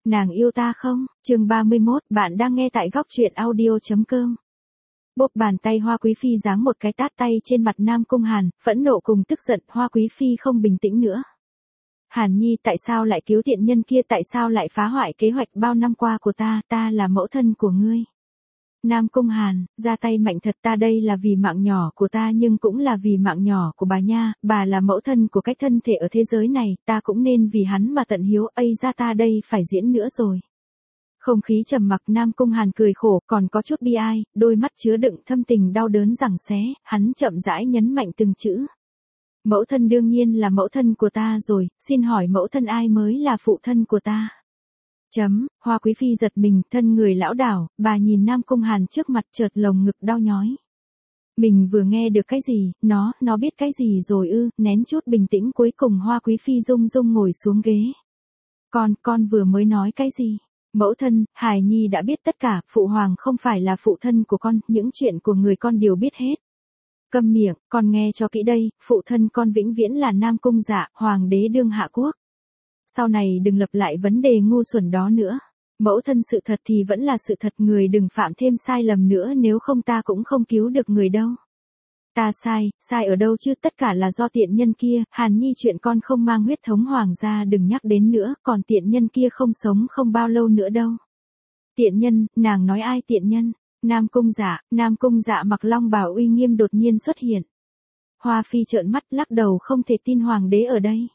Nàng yêu ta không? Chương 31, bạn đang nghe tại góc truyện audio.com. Bốp bàn tay Hoa Quý Phi giáng một cái tát tay trên mặt Nam Cung Hàn, phẫn nộ cùng tức giận, Hoa Quý Phi không bình tĩnh nữa. Hàn Nhi, tại sao lại cứu tiện nhân kia, tại sao lại phá hoại kế hoạch bao năm qua của ta là mẫu thân của ngươi. Nam Cung Hàn, ra tay mạnh thật, ta đây là vì mạng nhỏ của ta nhưng cũng là vì mạng nhỏ của bà nha, bà là mẫu thân của cách thân thể ở thế giới này, ta cũng nên vì hắn mà tận hiếu, ây ra ta đây phải diễn nữa rồi. Không khí trầm mặc, Nam Cung Hàn cười khổ, còn có chút bi ai, đôi mắt chứa đựng thâm tình đau đớn giằng xé, hắn chậm rãi nhấn mạnh từng chữ. Mẫu thân đương nhiên là mẫu thân của ta rồi, xin hỏi mẫu thân ai mới là phụ thân của ta? Hoa Quý Phi giật mình, thân người lão đảo, bà nhìn Nam Cung Hàn trước mặt chợt lồng ngực đau nhói. Mình vừa nghe được cái gì, nó biết cái gì rồi ư, nén chút bình tĩnh cuối cùng Hoa Quý Phi rung rung ngồi xuống ghế. Con vừa mới nói cái gì? Mẫu thân, Hải Nhi đã biết tất cả, phụ hoàng không phải là phụ thân của con, những chuyện của người con đều biết hết. Câm miệng, con nghe cho kỹ đây, phụ thân con vĩnh viễn là Nam Cung Dạ, hoàng đế đương hạ quốc. Sau này đừng lặp lại vấn đề ngu xuẩn đó nữa. Mẫu thân sự thật thì vẫn là sự thật, người đừng phạm thêm sai lầm nữa, nếu không ta cũng không cứu được người đâu. Ta sai ở đâu chứ, tất cả là do tiện nhân kia, Hàn Nhi chuyện con không mang huyết thống hoàng gia đừng nhắc đến nữa, còn tiện nhân kia không sống không bao lâu nữa đâu. Tiện nhân, nàng nói ai tiện nhân? Nam Cung Dạ mặc long bào uy nghiêm đột nhiên xuất hiện. Hoa Phi trợn mắt lắc đầu không thể tin hoàng đế ở đây.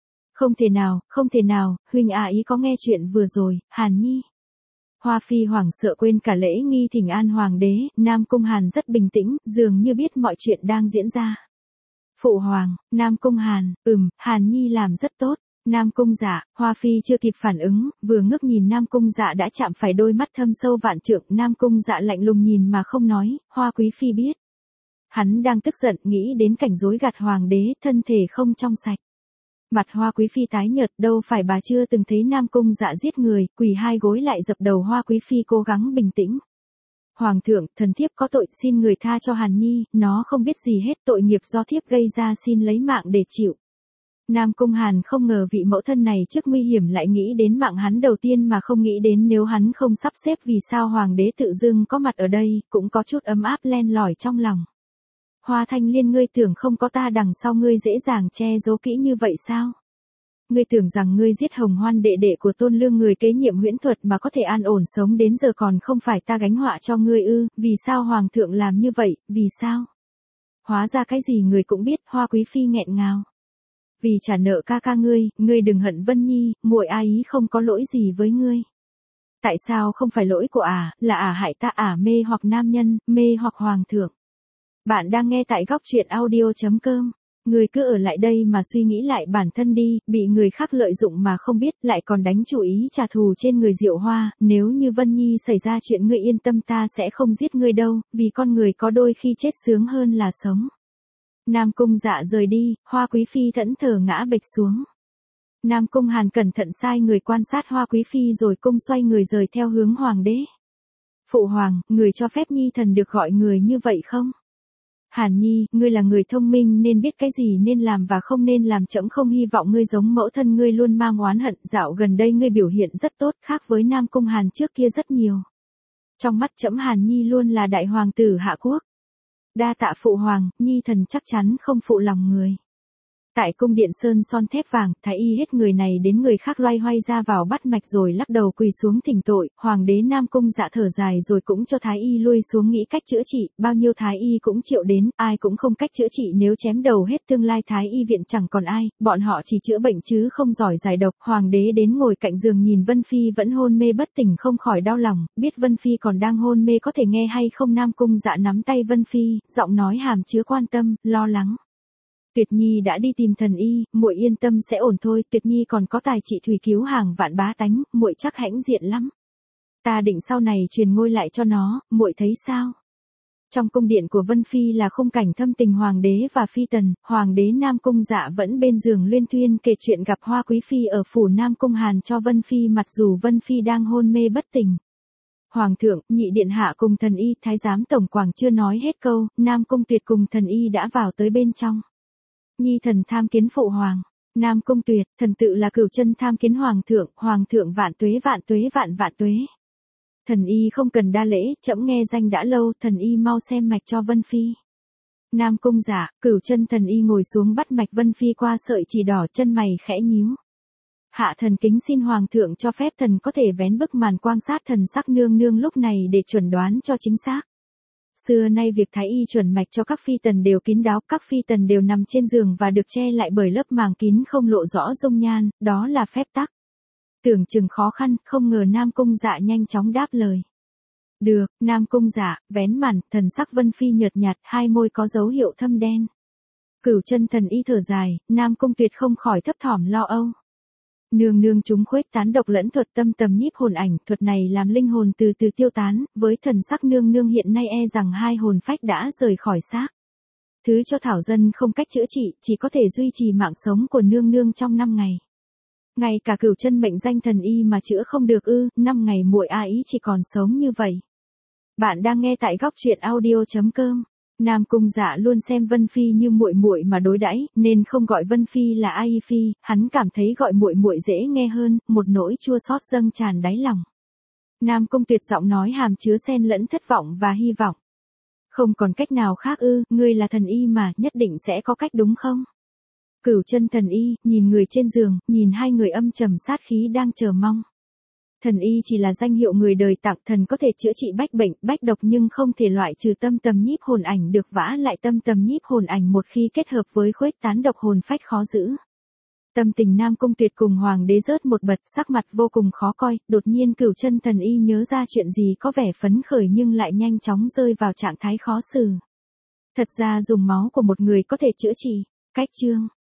Không thể nào, huynh ý có nghe chuyện vừa rồi, Hàn Nhi. Hoa Phi hoảng sợ quên cả lễ nghi thỉnh an hoàng đế, Nam Cung Hàn rất bình tĩnh, dường như biết mọi chuyện đang diễn ra. Phụ hoàng, Nam Cung Hàn, Hàn Nhi làm rất tốt. Nam Cung Dạ, Hoa Phi chưa kịp phản ứng, vừa ngước nhìn Nam Cung Dạ đã chạm phải đôi mắt thâm sâu vạn trượng, Nam Cung Dạ lạnh lùng nhìn mà không nói, Hoa Quý Phi biết. Hắn đang tức giận, nghĩ đến cảnh dối gạt hoàng đế, thân thể không trong sạch. Mặt Hoa Quý Phi tái nhợt, đâu phải bà chưa từng thấy Nam Cung Dạ giết người, quỳ hai gối lại dập đầu. Hoa Quý Phi cố gắng bình tĩnh. Hoàng thượng, thần thiếp có tội, xin người tha cho Hàn Nhi, nó không biết gì hết, tội nghiệp do thiếp gây ra xin lấy mạng để chịu. Nam Cung Hàn không ngờ vị mẫu thân này trước nguy hiểm lại nghĩ đến mạng hắn đầu tiên mà không nghĩ đến nếu hắn không sắp xếp vì sao hoàng đế tự dưng có mặt ở đây, cũng có chút ấm áp len lỏi trong lòng. Hoa Thanh Liên, ngươi tưởng không có ta đằng sau ngươi dễ dàng che giấu kỹ như vậy sao? Ngươi tưởng rằng ngươi giết Hồng Hoan đệ đệ của Tôn Lương, người kế nhiệm huyễn thuật mà có thể an ổn sống đến giờ, còn không phải ta gánh họa cho ngươi ư? Vì sao hoàng thượng làm như vậy, vì sao? Hóa ra cái gì người cũng biết, Hoa Quý Phi nghẹn ngào. Vì trả nợ ca ngươi đừng hận Vân Nhi, muội ý không có lỗi gì với ngươi. Tại sao không phải lỗi của là hại ta, mê hoặc nam nhân, mê hoặc hoàng thượng. Bạn đang nghe tại góc truyện audio.com. Ngươi cứ ở lại đây mà suy nghĩ lại bản thân đi, bị người khác lợi dụng mà không biết, lại còn đánh chủ ý trả thù trên người Diệu Hoa, nếu như Vân Nhi xảy ra chuyện ngươi yên tâm, ta sẽ không giết ngươi đâu, vì con người có đôi khi chết sướng hơn là sống. Nam Cung Dạ rời đi, Hoa Quý Phi thẫn thờ ngã bịch xuống. Nam Cung Hàn cẩn thận sai người quan sát Hoa Quý Phi rồi cung xoay người rời theo hướng hoàng đế. Phụ hoàng, người cho phép Nhi thần được gọi người như vậy không? Hàn Nhi, ngươi là người thông minh nên biết cái gì nên làm và không nên làm, trẫm không hy vọng ngươi giống mẫu thân ngươi luôn mang oán hận, dạo gần đây ngươi biểu hiện rất tốt, khác với Nam Cung Hàn trước kia rất nhiều. Trong mắt trẫm Hàn Nhi luôn là đại hoàng tử hạ quốc. Đa tạ phụ hoàng, Nhi thần chắc chắn không phụ lòng người. Tại cung điện sơn son thép vàng, thái y hết người này đến người khác loay hoay ra vào bắt mạch rồi lắc đầu quỳ xuống thỉnh tội, hoàng đế Nam Cung Dạ thở dài rồi cũng cho thái y lui xuống nghĩ cách chữa trị, bao nhiêu thái y cũng chịu đến, ai cũng không cách chữa trị, nếu chém đầu hết tương lai thái y viện chẳng còn ai, bọn họ chỉ chữa bệnh chứ không giỏi giải độc. Hoàng đế đến ngồi cạnh giường nhìn Vân Phi vẫn hôn mê bất tỉnh không khỏi đau lòng, biết Vân Phi còn đang hôn mê có thể nghe hay không. Nam Cung Dạ nắm tay Vân Phi, giọng nói hàm chứa quan tâm, lo lắng. Tuyệt Nhi đã đi tìm thần y, muội yên tâm sẽ ổn thôi, Tuyệt Nhi còn có tài trị thủy cứu hàng vạn bá tánh, muội chắc hãnh diện lắm. Ta định sau này truyền ngôi lại cho nó, muội thấy sao? Trong cung điện của Vân Phi là khung cảnh thâm tình hoàng đế và phi tần, hoàng đế Nam Cung Dạ vẫn bên giường luyên thuyên kể chuyện gặp Hoa Quý Phi ở phủ Nam Cung Hàn cho Vân Phi, mặc dù Vân Phi đang hôn mê bất tỉnh. Hoàng thượng, nhị điện hạ cùng thần y, thái giám tổng quảng chưa nói hết câu, Nam Cung Tuyệt cùng thần y đã vào tới bên trong. Nhi thần tham kiến phụ hoàng. Nam Cung Tuyệt, thần tự là Cửu Chân tham kiến hoàng thượng vạn tuế vạn tuế vạn vạn tuế. Thần y không cần đa lễ, trẫm nghe danh đã lâu, thần y mau xem mạch cho Vân Phi. Nam Cung Dạ, Cửu Chân thần y ngồi xuống bắt mạch Vân Phi qua sợi chỉ đỏ, chân mày khẽ nhíu. Hạ thần kính xin hoàng thượng cho phép thần có thể vén bức màn quan sát thần sắc nương nương lúc này để chuẩn đoán cho chính xác. Xưa nay việc thái y chuẩn mạch cho các phi tần đều kín đáo, các phi tần đều nằm trên giường và được che lại bởi lớp màng kín không lộ rõ dung nhan, đó là phép tắc. Tưởng chừng khó khăn, không ngờ Nam Cung Dạ nhanh chóng đáp lời. Được, Nam Cung Dạ, vén màn, thần sắc Vân Phi nhợt nhạt, hai môi có dấu hiệu thâm đen. Cửu Chân thần y thở dài, Nam Cung Tuyệt không khỏi thấp thỏm lo âu. Nương nương chúng khuếch tán độc lẫn thuật tâm tầm nhiếp hồn ảnh, thuật này làm linh hồn từ từ tiêu tán, với thần sắc nương nương hiện nay e rằng hai hồn phách đã rời khỏi xác. Thứ cho thảo dân không cách chữa trị, chỉ có thể duy trì mạng sống của nương nương trong 5 ngày. Ngay cả Cửu Chân mệnh danh thần y mà chữa không được ư? 5 ngày muội a ý chỉ còn sống như vậy. Bạn đang nghe tại góc truyện audio.com. Nam Cung Dạ luôn xem Vân Phi như muội muội mà đối đãi, nên không gọi Vân Phi là Ai Phi, hắn cảm thấy gọi muội muội dễ nghe hơn, một nỗi chua xót dâng tràn đáy lòng. Nam Cung Tuyệt giọng nói hàm chứa xen lẫn thất vọng và hy vọng. Không còn cách nào khác ư? Ngươi là thần y mà, nhất định sẽ có cách đúng không? Cửu Chân thần y, nhìn người trên giường, nhìn hai người âm trầm sát khí đang chờ mong. Thần y chỉ là danh hiệu người đời tặng, thần có thể chữa trị bách bệnh, bách độc nhưng không thể loại trừ tâm tầm nhiếp hồn ảnh được, vả lại tâm tầm nhiếp hồn ảnh một khi kết hợp với khuếch tán độc hồn phách khó giữ. Tâm tình Nam Cung Tuyệt cùng hoàng đế rớt một bật, sắc mặt vô cùng khó coi, đột nhiên Cửu Chân thần y nhớ ra chuyện gì có vẻ phấn khởi nhưng lại nhanh chóng rơi vào trạng thái khó xử. Thật ra dùng máu của một người có thể chữa trị. Cách chương